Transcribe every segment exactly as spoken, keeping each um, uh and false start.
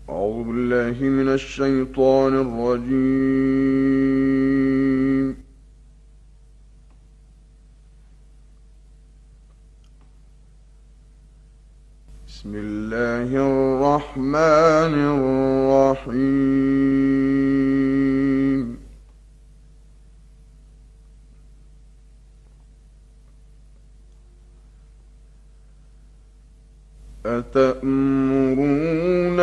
أعوذ بالله من الشيطان الرجيم. بسم الله الرحمن الرحيم. أتأمرون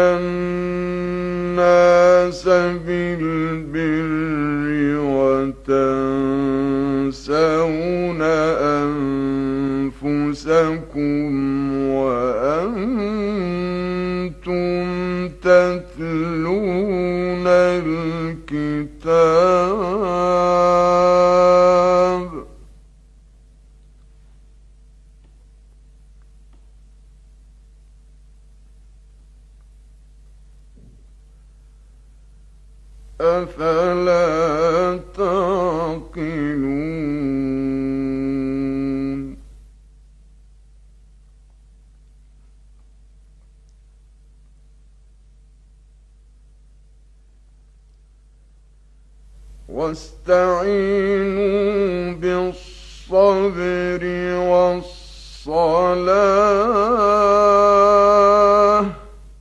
الناس بالبر وتنسون أنفسكم وأنتم تتلون الكتاب. أفلا تعقلون. واستعينوا بالصبر والصلاة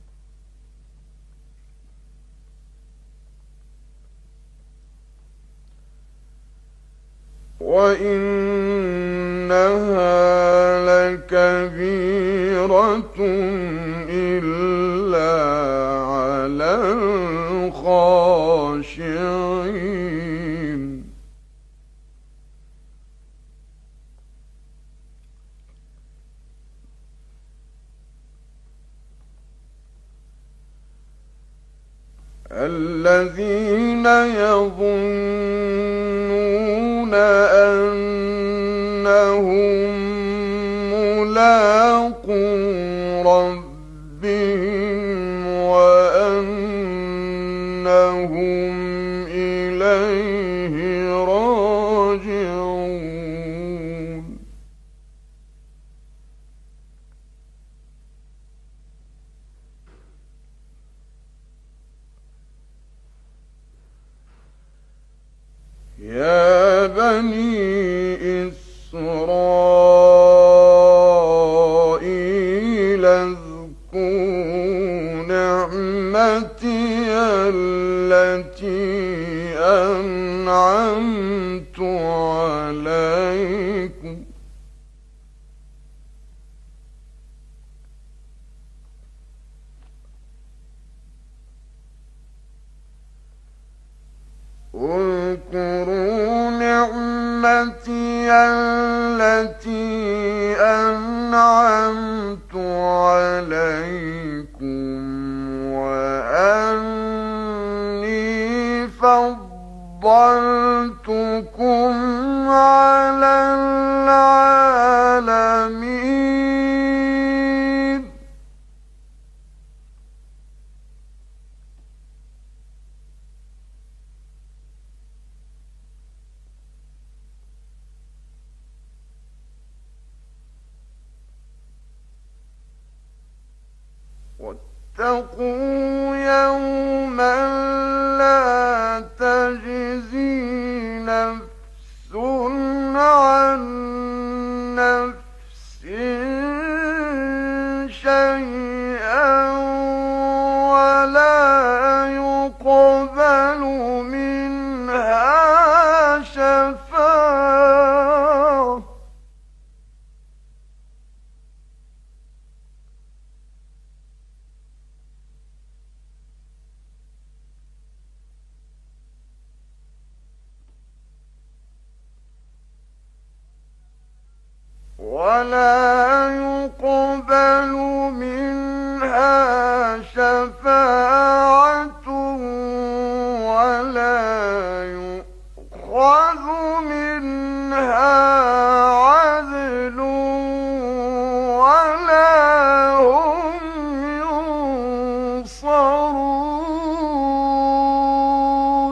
وإنها لكبيرة إلا على الخاشعين. الذين يظنون أنهم ملاقو ربهم وأنهم إليه راجعون. يا بني إسرائيل اذكروا نعمتي التي أنعمت عليكم اذكروا نعمتي التي أنعمت عليكم وأني فضلتكم على العالمين. واتقوا يوما لا تجزي نفس عن نفس شيئا ولا يقبل منها شفاعة ولا يقبل منها شفاعة ولا يؤخذ منها عدل ولا هم ينصرون.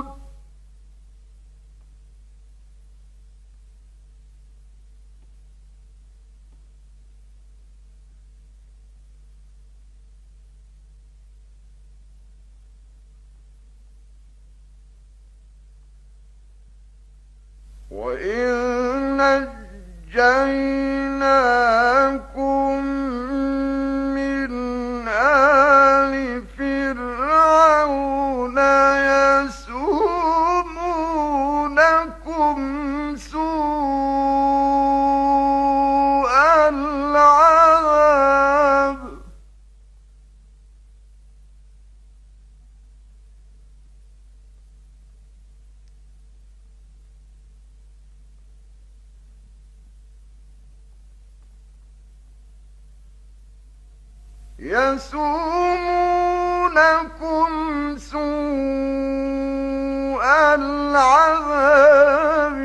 يسومونكم سوء العذاب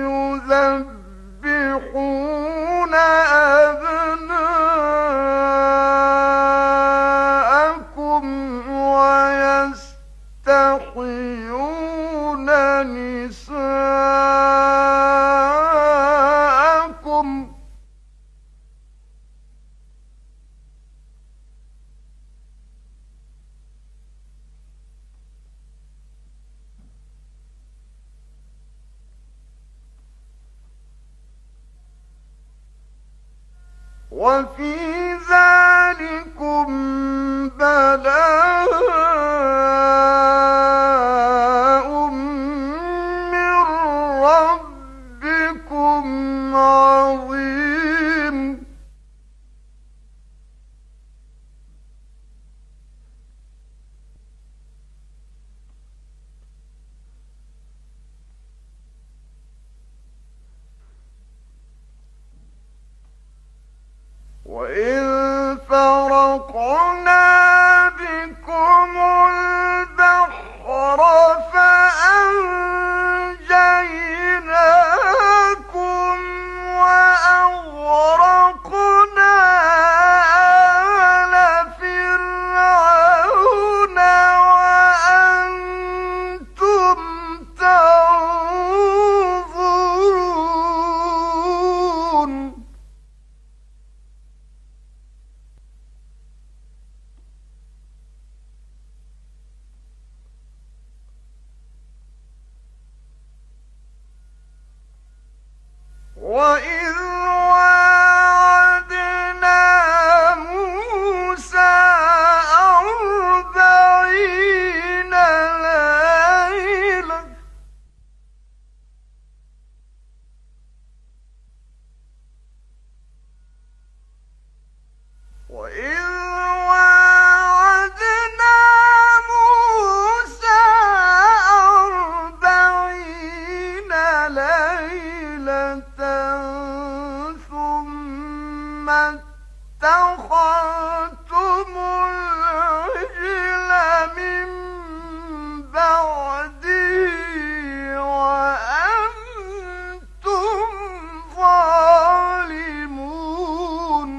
يذبحون أبناءكم ويستحيون نساءكم وفي ذلكم بلاء من ربكم عظيم وإذ فرقنا بكم البحر فأنجيناكم وأغرقنا آل فرعون وأنتم تنظرون وإذ واعدنا موسى أربعين ليلة وإذ واعدنا موسى أربعين ليلة ثم اتخذتم العجل من بعده وأنتم ظالمون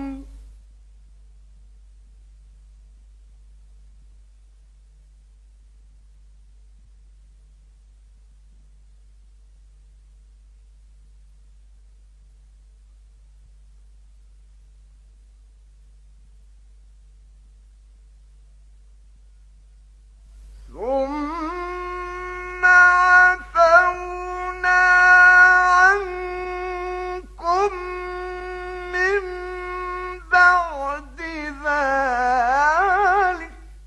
ثم عفونا عنكم من بعد ذلك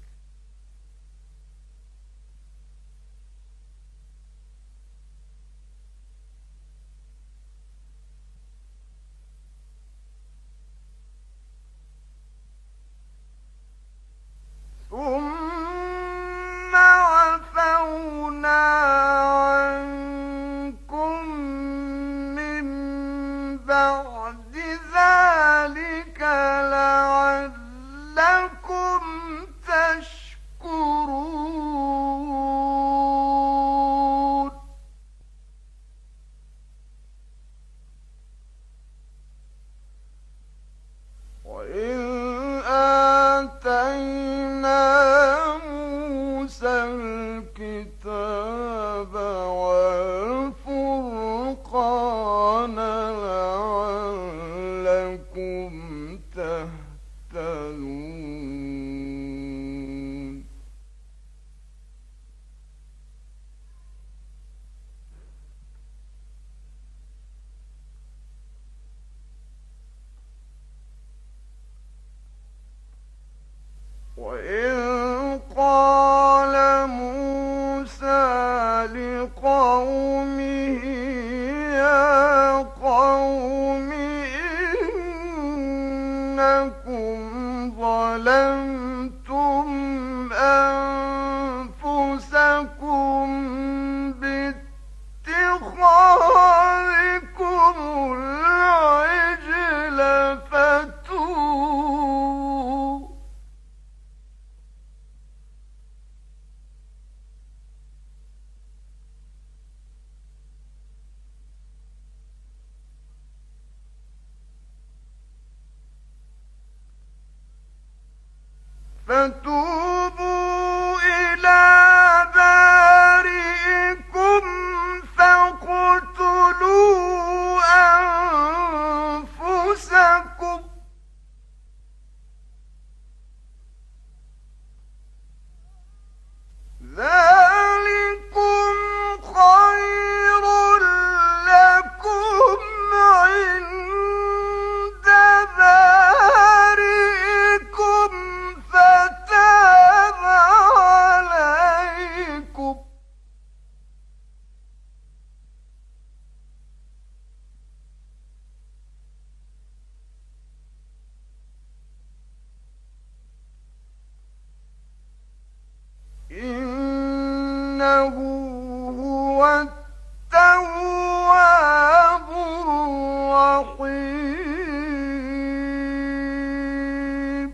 ثم عفونا عنكم من بعد ذلك لعلكم تشكرون وإذ آتينا موسى الكتاب والفرقان لعلكم تهتدون وإذ قال موسى لقومه يا قوم إنكم ظلمتم أنفسكم باتخاذكم العجل فتوبوا فتوبوا إلى بارئكم فاقتلوا أنفسكم ذلكم خير لكم عند بارئكم فتاب عليكم إنه هو التواب الرحيم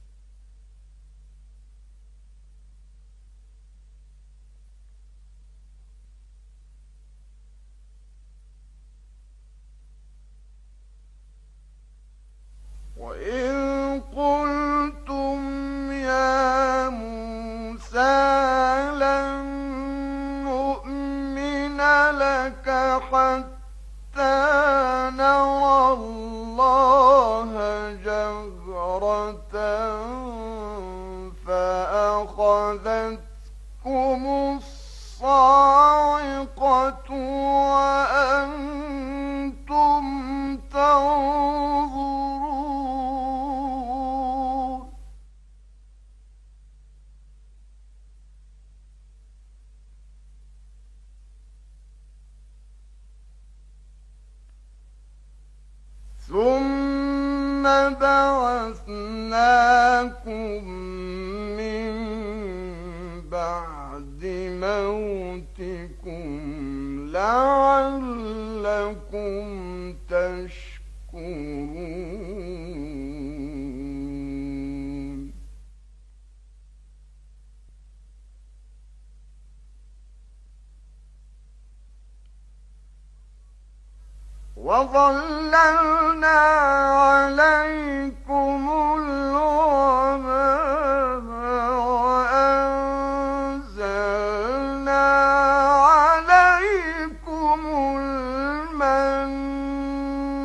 وإن قلتم يا موسى لن نؤمن لك حتى نرى الله جهرة فأخذتكم الصاعقة وأنتم تنظرون ثم بعثناكم من بعد موتكم لعلكم تشكرون وظللنا عليكم الغمام وأنزلنا عليكم المن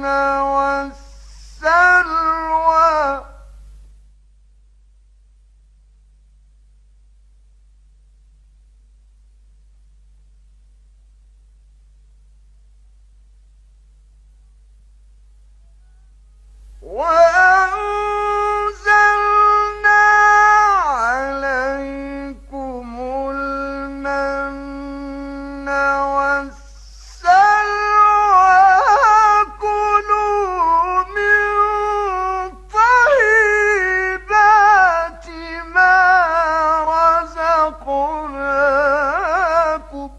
والسلوى وأنزلنا عليكم المن والسلوى كلوا من طيبات ما رزقناكم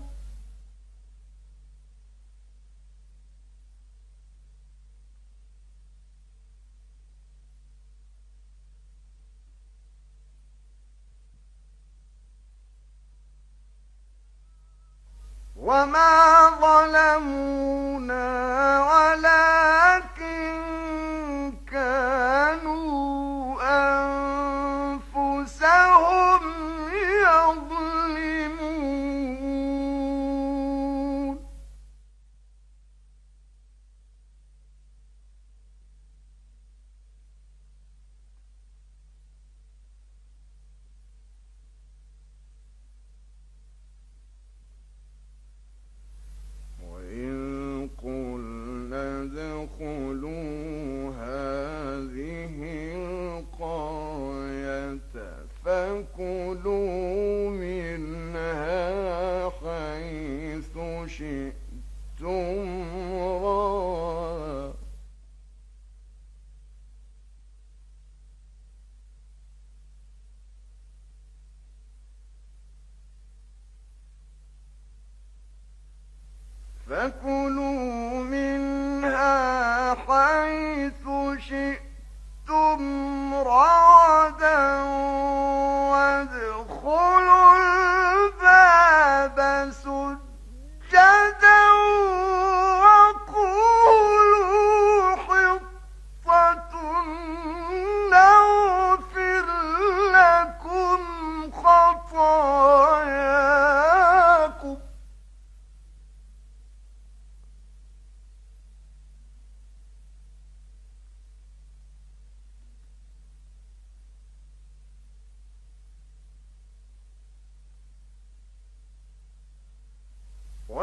وما ظلمونا ولكن كانوا أنفسهم يظلمون وإن قلنا ادخلوا هذه القرية فكلوا منها حيث شئتم رغدا فكلوا منها حيث شئتم رغدا وادخلوا الباب سجدا وقولوا حطة نغفر لكم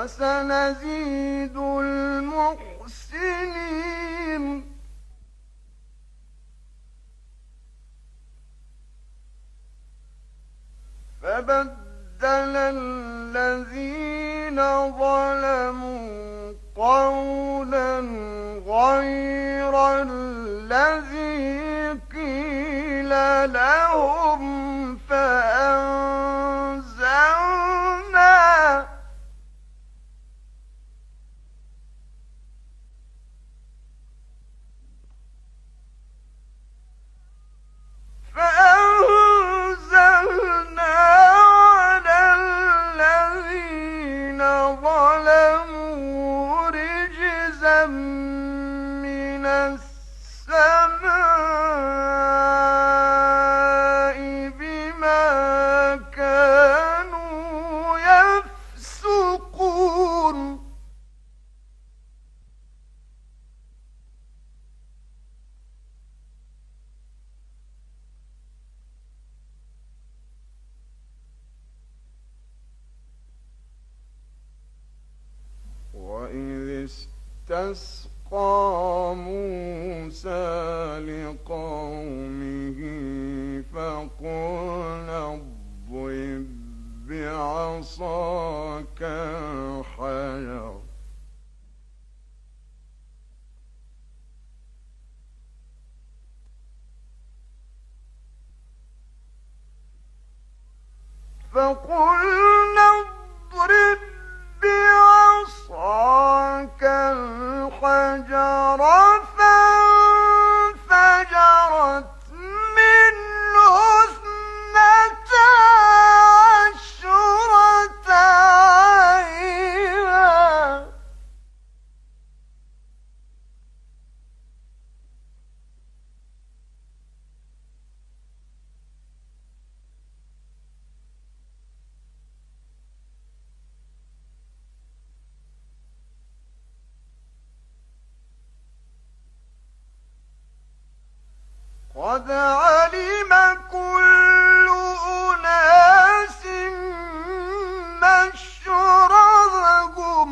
وسنزيد المحسنين فبدل الذين ظلموا قولا غير الذي قيل لهم فأنزلنا فأنزلنا على الذين ظلموا رجزا من السماء بما كانوا يفسقون وإذ استسقى موسى لقومه فقلنا اضرب بعصاك الحجر فقلنا اضرب بعصاك الحجر فانفجرت منه اثنتا عشرة عينا قد علم كل أناس مشربهم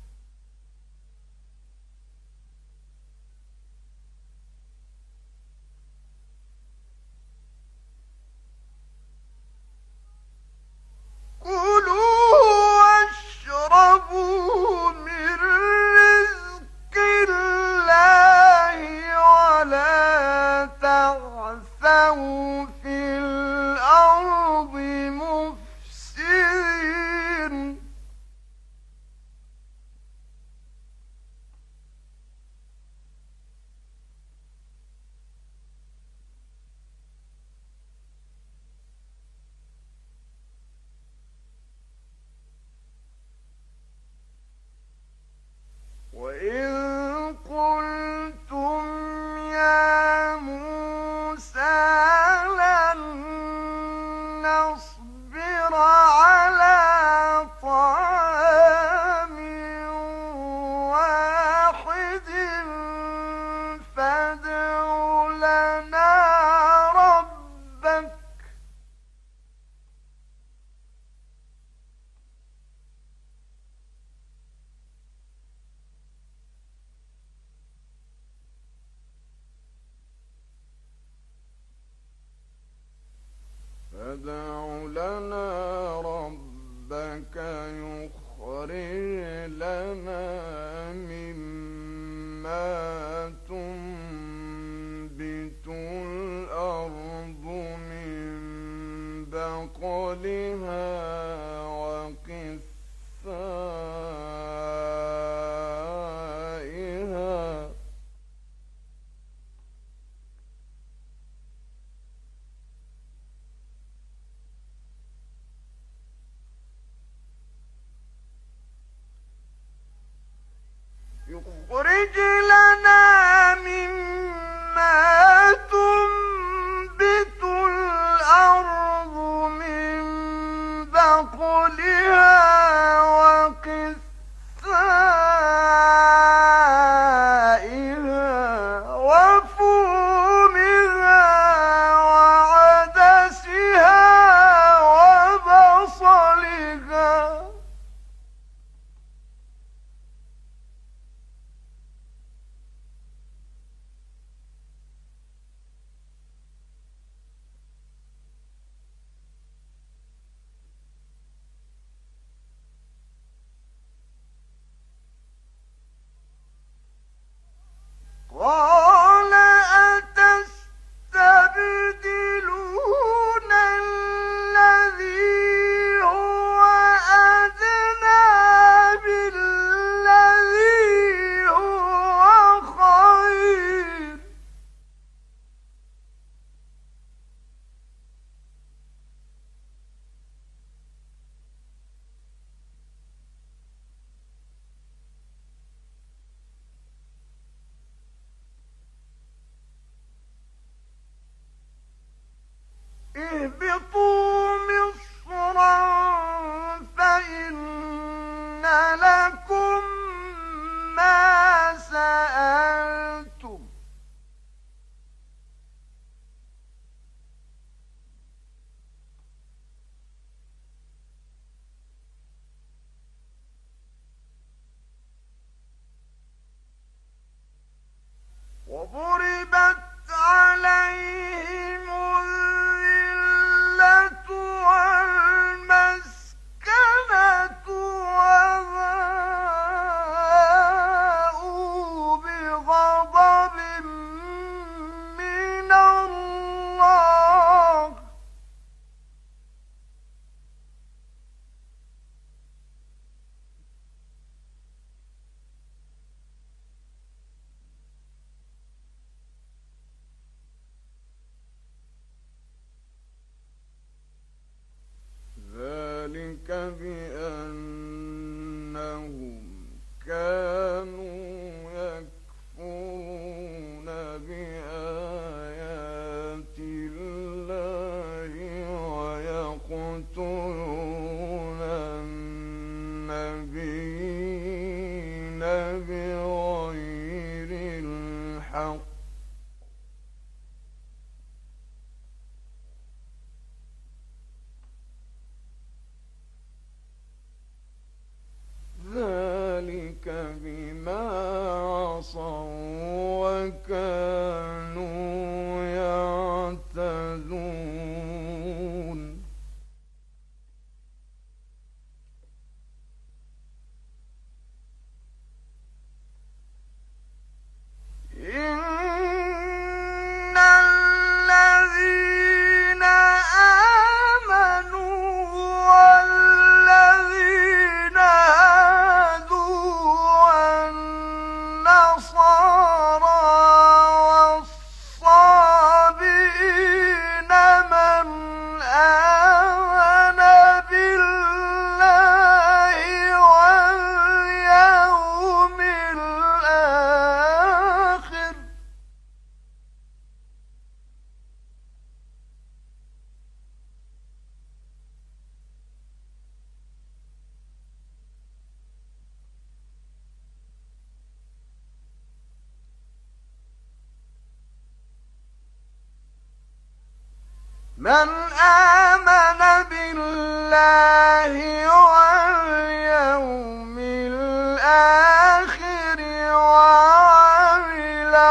كلوا واشربوا من رزق الله ولا تعثوا في الأرض مفسدين وإن قلتم يا موسى لن نصبر على طعام واحد فادع لنا ربك فادع لنا ربك يخرج لنا مما تنبت الأرض من بقلها وقثائها يخرج لنا مما تنبت الأرض من بقلها وقثائها وفومها وعدسها وبصلها بالحق ذلك بما عصوا وكانوا يعتدون إن الذين آمنوا والذين هادوا والنصارى والصابئين من آمن بالله واليوم الآخر من آمن بالله واليوم الآخر وعمل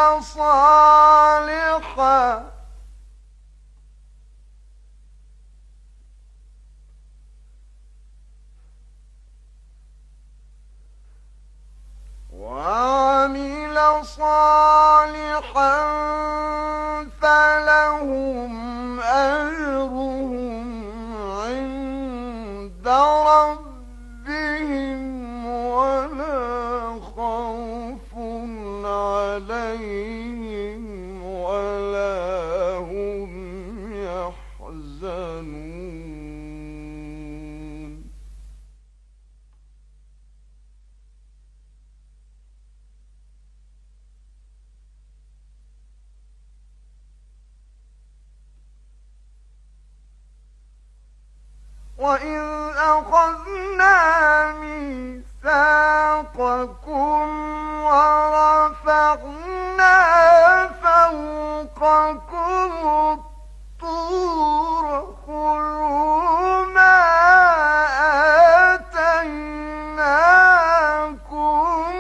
صالحا وعمل صالحا فلهم أجرهم عند ربهم ولا خوف عليهم ولا هم يحزنون وإذ أخذنا ميثاقكم ورفعنا فوقكم الطور خذوا ما آتيناكم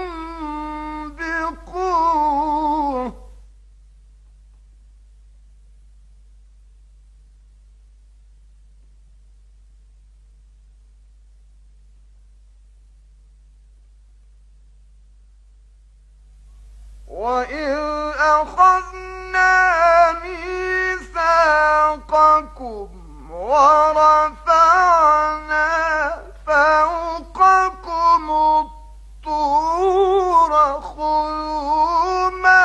بقوة وإذ أخذنا ميثاقكم ورفعنا فوقكم الطور خذوا ما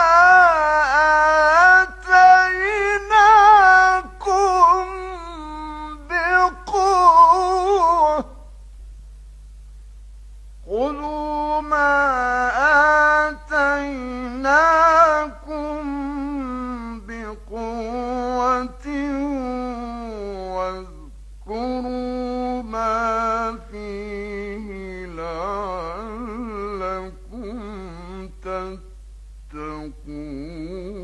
آتيناكم بقوة خذوا ما آتيناكم بقوة واذكروا ما فيه لعلكم تتقون